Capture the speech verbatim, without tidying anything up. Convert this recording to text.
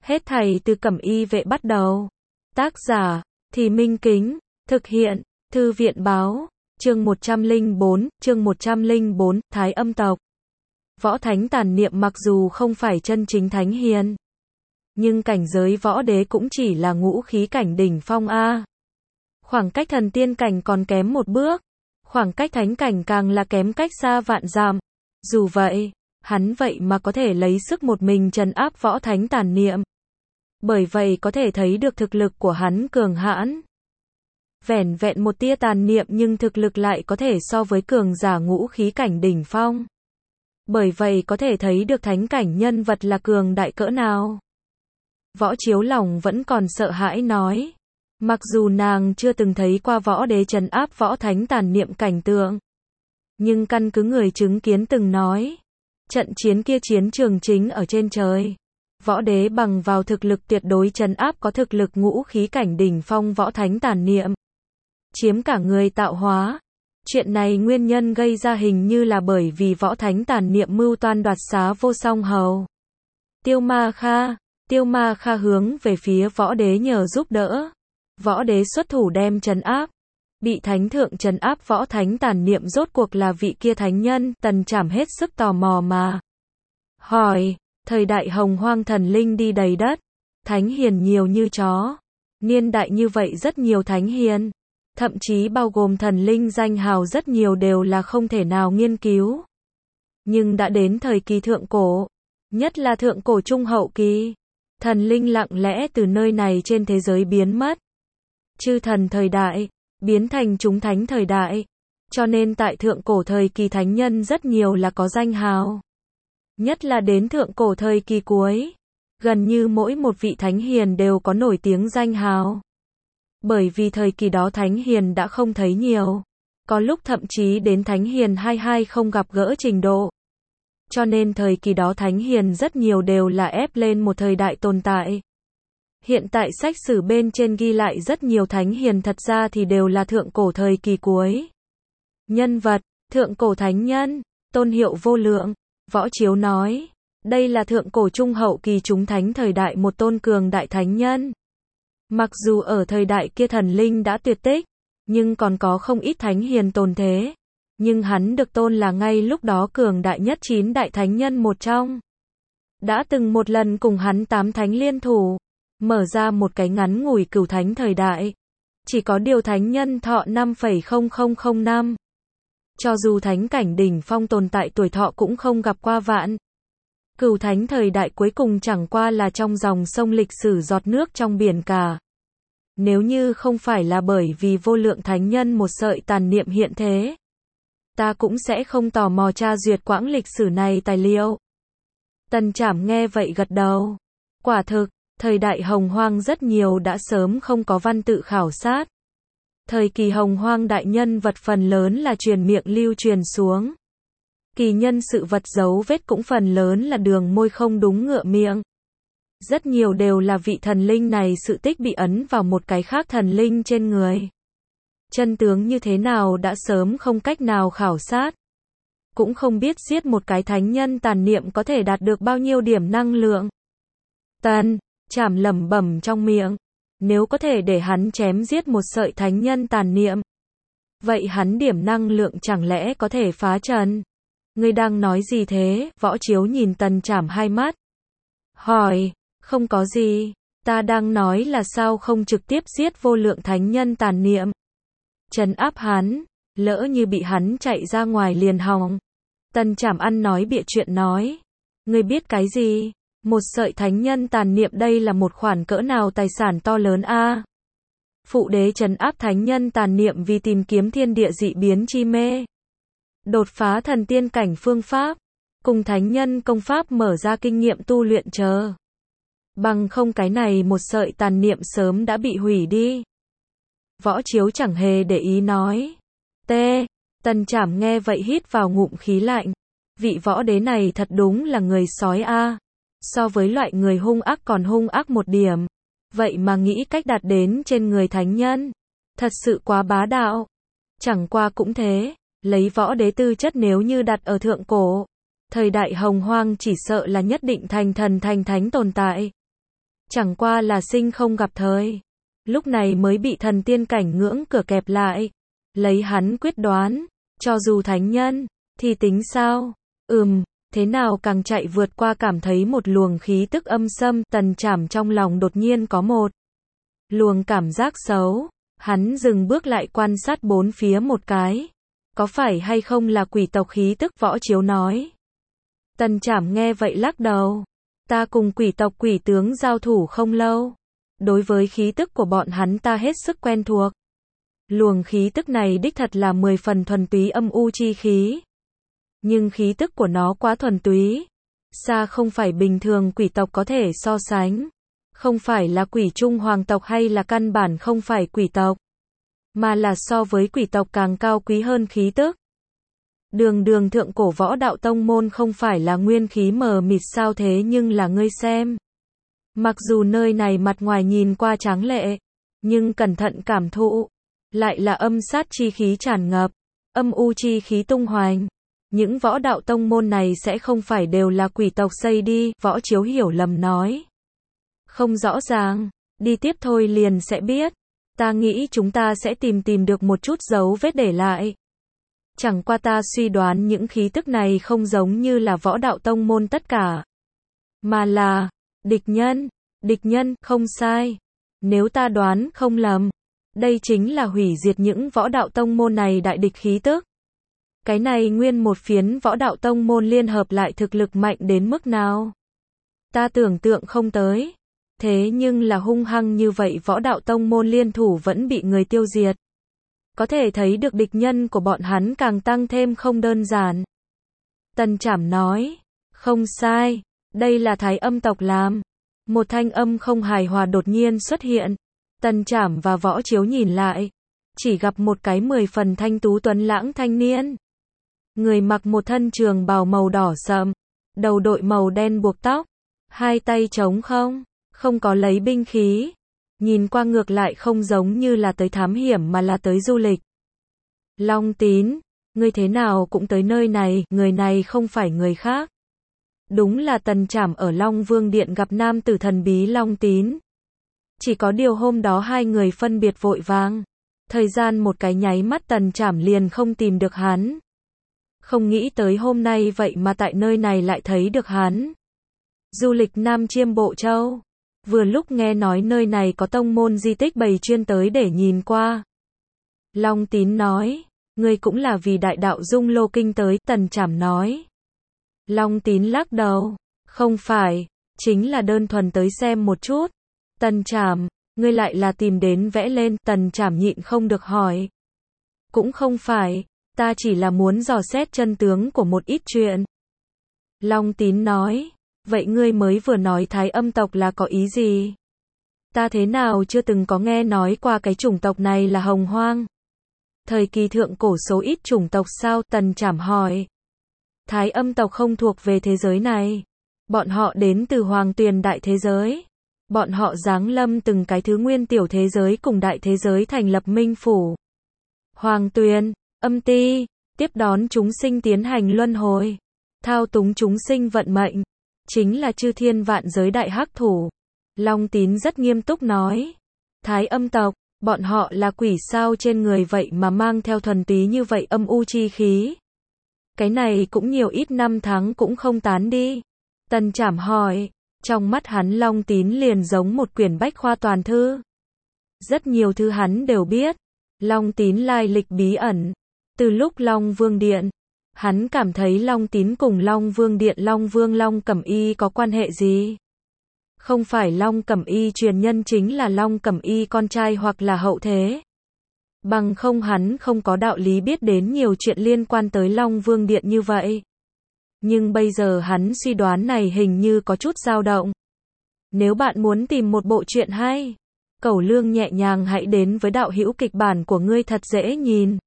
Hết thảy từ Cẩm Y Vệ bắt đầu. Tác giả, Thì Minh Kính, thực hiện, Thư viện Báo, chương một trăm lẻ bốn, chương một trăm lẻ bốn, Thái Âm tộc. Võ Thánh Tàn Niệm mặc dù không phải chân chính thánh hiền, nhưng cảnh giới võ đế cũng chỉ là ngũ khí cảnh đỉnh phong a. Khoảng cách thần tiên cảnh còn kém một bước, khoảng cách thánh cảnh càng là kém cách xa vạn dặm. Dù vậy, hắn vậy mà có thể lấy sức một mình trấn áp Võ Thánh Tàn Niệm. Bởi vậy có thể thấy được thực lực của hắn cường hãn. Vẻn vẹn một tia tàn niệm nhưng thực lực lại có thể so với cường giả ngũ khí cảnh đỉnh phong. Bởi vậy có thể thấy được thánh cảnh nhân vật là cường đại cỡ nào. Võ Chiếu lòng vẫn còn sợ hãi nói. Mặc dù nàng chưa từng thấy qua võ đế trấn áp Võ Thánh Tàn Niệm cảnh tượng, nhưng căn cứ người chứng kiến từng nói, trận chiến kia chiến trường chính ở trên trời. Võ đế bằng vào thực lực tuyệt đối trấn áp có thực lực ngũ khí cảnh đỉnh phong Võ Thánh Tàn Niệm, chiếm cả người tạo hóa. Chuyện này nguyên nhân gây ra hình như là bởi vì Võ Thánh Tàn Niệm mưu toan đoạt xá Vô Song Hầu. Tiêu Ma Kha, Tiêu Ma Kha hướng về phía võ đế nhờ giúp đỡ. Võ đế xuất thủ đem trấn áp. Bị thánh thượng trấn áp Võ Thánh Tàn Niệm rốt cuộc là vị kia thánh nhân, Tần Trảm hết sức tò mò mà hỏi. Thời đại hồng hoang thần linh đi đầy đất, thánh hiền nhiều như chó. Niên đại như vậy rất nhiều thánh hiền, thậm chí bao gồm thần linh danh hào rất nhiều đều là không thể nào nghiên cứu. Nhưng đã đến thời kỳ thượng cổ, nhất là thượng cổ trung hậu kỳ, thần linh lặng lẽ từ nơi này trên thế giới biến mất. Chư thần thời đại, biến thành chúng thánh thời đại. Cho nên tại thượng cổ thời kỳ thánh nhân rất nhiều là có danh hào. Nhất là đến thượng cổ thời kỳ cuối, gần như mỗi một vị thánh hiền đều có nổi tiếng danh hào. Bởi vì thời kỳ đó thánh hiền đã không thấy nhiều, có lúc thậm chí đến thánh hiền hai hai không gặp gỡ trình độ. Cho nên thời kỳ đó thánh hiền rất nhiều đều là ép lên một thời đại tồn tại. Hiện tại sách sử bên trên ghi lại rất nhiều thánh hiền thật ra thì đều là thượng cổ thời kỳ cuối. Nhân vật, thượng cổ thánh nhân, tôn hiệu vô lượng. Võ Chiếu nói, đây là thượng cổ trung hậu kỳ chúng thánh thời đại một tôn cường đại thánh nhân. Mặc dù ở thời đại kia thần linh đã tuyệt tích, nhưng còn có không ít thánh hiền tồn thế. Nhưng hắn được tôn là ngay lúc đó cường đại nhất chín đại thánh nhân một trong. Đã từng một lần cùng hắn tám thánh liên thủ, mở ra một cái ngắn ngủi cửu thánh thời đại. Chỉ có điều thánh nhân thọ năm phẩy không không không năm. Cho dù thánh cảnh đỉnh phong tồn tại tuổi thọ cũng không gặp qua vạn. Cửu thánh thời đại cuối cùng chẳng qua là trong dòng sông lịch sử giọt nước trong biển cả. Nếu như không phải là bởi vì vô lượng thánh nhân một sợi tàn niệm hiện thế, ta cũng sẽ không tò mò tra duyệt quãng lịch sử này tài liệu. Tần Trảm nghe vậy gật đầu. Quả thực, thời đại hồng hoang rất nhiều đã sớm không có văn tự khảo sát. Thời kỳ hồng hoang đại nhân vật phần lớn là truyền miệng lưu truyền xuống. Kỳ nhân sự vật dấu vết cũng phần lớn là đường môi không đúng ngựa miệng. Rất nhiều đều là vị thần linh này sự tích bị ấn vào một cái khác thần linh trên người. Chân tướng như thế nào đã sớm không cách nào khảo sát. Cũng không biết giết một cái thánh nhân tàn niệm có thể đạt được bao nhiêu điểm năng lượng. Tần Trảm lẩm bẩm trong miệng. Nếu có thể để hắn chém giết một sợi thánh nhân tàn niệm, vậy hắn điểm năng lượng chẳng lẽ có thể phá trần? Ngươi đang nói gì thế? Võ Chiếu nhìn Tần Trảm hai mắt. Hỏi, không có gì, ta đang nói là sao không trực tiếp giết vô lượng thánh nhân tàn niệm. Trấn áp hắn, lỡ như bị hắn chạy ra ngoài liền hỏng. Tần Trảm ăn nói bịa chuyện nói. Ngươi biết cái gì? Một sợi thánh nhân tàn niệm đây là một khoản cỡ nào tài sản to lớn a. Phụ đế trấn áp thánh nhân tàn niệm vì tìm kiếm thiên địa dị biến chi mê. Đột phá thần tiên cảnh phương pháp. Cùng thánh nhân công pháp mở ra kinh nghiệm tu luyện chờ. Bằng không cái này một sợi tàn niệm sớm đã bị hủy đi. Võ Chiếu chẳng hề để ý nói. T. Tần Trảm nghe vậy hít vào ngụm khí lạnh. Vị võ đế này thật đúng là người sói a. So với loại người hung ác còn hung ác một điểm. Vậy mà nghĩ cách đạt đến trên người thánh nhân. Thật sự quá bá đạo. Chẳng qua cũng thế, lấy võ đế tư chất nếu như đặt ở thượng cổ. Thời đại hồng hoang chỉ sợ là nhất định thành thần thành thánh tồn tại. Chẳng qua là sinh không gặp thời. Lúc này mới bị thần tiên cảnh ngưỡng cửa kẹp lại. Lấy hắn quyết đoán, cho dù thánh nhân, thì tính sao? Ừm, thế nào càng chạy vượt qua cảm thấy một luồng khí tức âm xâm, Tần Trảm trong lòng đột nhiên có một luồng cảm giác xấu. Hắn dừng bước lại quan sát bốn phía một cái. Có phải hay không là quỷ tộc khí tức, Võ Chiếu nói. Tần Trảm nghe vậy lắc đầu. Ta cùng quỷ tộc quỷ tướng giao thủ không lâu. Đối với khí tức của bọn hắn ta hết sức quen thuộc. Luồng khí tức này đích thật là mười phần thuần túy âm u chi khí. Nhưng khí tức của nó quá thuần túy. Xa không phải bình thường quỷ tộc có thể so sánh. Không phải là quỷ trung hoàng tộc hay là căn bản không phải quỷ tộc. Mà là so với quỷ tộc càng cao quý hơn khí tức. Đường đường thượng cổ võ đạo tông môn không phải là nguyên khí mờ mịt sao thế nhưng là ngươi xem. Mặc dù nơi này mặt ngoài nhìn qua tráng lệ, nhưng cẩn thận cảm thụ, lại là âm sát chi khí tràn ngập, âm u chi khí tung hoành. Những võ đạo tông môn này sẽ không phải đều là quỷ tộc xây đi, Võ Chiếu hiểu lầm nói. Không rõ ràng, đi tiếp thôi liền sẽ biết. Ta nghĩ chúng ta sẽ tìm tìm được một chút dấu vết để lại. Chẳng qua ta suy đoán những khí tức này không giống như là võ đạo tông môn tất cả. Mà là, địch nhân, địch nhân, không sai. Nếu ta đoán không lầm, đây chính là hủy diệt những võ đạo tông môn này đại địch khí tức. Cái này nguyên một phiến võ đạo tông môn liên hợp lại thực lực mạnh đến mức nào? Ta tưởng tượng không tới. Thế nhưng là hung hăng như vậy võ đạo tông môn liên thủ vẫn bị người tiêu diệt. Có thể thấy được địch nhân của bọn hắn càng tăng thêm không đơn giản. Tần Trảm nói, không sai, đây là Thái Âm tộc làm. Một thanh âm không hài hòa đột nhiên xuất hiện. Tần Trảm và Võ Chiếu nhìn lại, chỉ gặp một cái mười phần thanh tú tuấn lãng thanh niên. Người mặc một thân trường bào màu đỏ sậm, đầu đội màu đen buộc tóc, hai tay trống không, không có lấy binh khí. Nhìn qua ngược lại không giống như là tới thám hiểm mà là tới du lịch. Long Tín, ngươi thế nào cũng tới nơi này, người này không phải người khác. Đúng là Tần Trảm ở Long Vương Điện gặp nam tử thần bí Long Tín. Chỉ có điều hôm đó hai người phân biệt vội vàng. Thời gian một cái nháy mắt Tần Trảm liền không tìm được hắn. Không nghĩ tới hôm nay vậy mà tại nơi này lại thấy được hắn. Du lịch Nam Chiêm Bộ Châu. Vừa lúc nghe nói nơi này có tông môn di tích bày chuyên tới để nhìn qua. Long Tín nói, ngươi cũng là vì đại đạo Dung Lô Kinh tới, Tần Trảm nói. Long Tín lắc đầu, không phải, chính là đơn thuần tới xem một chút. Tần Trảm, ngươi lại là tìm đến vẽ lên, Tần Trảm nhịn không được hỏi. Cũng không phải, ta chỉ là muốn dò xét chân tướng của một ít chuyện. Long Tín nói, vậy ngươi mới vừa nói Thái Âm tộc là có ý gì? Ta thế nào chưa từng có nghe nói qua cái chủng tộc này là Hồng Hoang. Thời kỳ thượng cổ số ít chủng tộc sao? Tần Trảm hỏi. Thái Âm tộc không thuộc về thế giới này. Bọn họ đến từ Hoàng Tuyền đại thế giới. Bọn họ giáng lâm từng cái thứ nguyên tiểu thế giới cùng đại thế giới thành lập minh phủ. Hoàng Tuyền, Âm Ti, tiếp đón chúng sinh tiến hành luân hồi. Thao túng chúng sinh vận mệnh. Chính là chư thiên vạn giới đại hắc thủ. Long Tín rất nghiêm túc nói. Thái Âm tộc, bọn họ là quỷ sao trên người vậy mà mang theo thuần túy như vậy âm u chi khí. Cái này cũng nhiều ít năm tháng cũng không tán đi. Tần Trảm hỏi, trong mắt hắn Long Tín liền giống một quyển bách khoa toàn thư. Rất nhiều thứ hắn đều biết. Long Tín lai lịch bí ẩn. Từ lúc Long Vương Điện, hắn cảm thấy Long Tín cùng Long Vương Điện Long Vương Long Cẩm Y có quan hệ gì? Không phải Long Cẩm Y truyền nhân chính là Long Cẩm Y con trai hoặc là hậu thế. Bằng không hắn không có đạo lý biết đến nhiều chuyện liên quan tới Long Vương Điện như vậy. Nhưng bây giờ hắn suy đoán này hình như có chút dao động. Nếu bạn muốn tìm một bộ truyện hay, Cẩu Lương nhẹ nhàng hãy đến với đạo hữu kịch bản của ngươi thật dễ nhìn.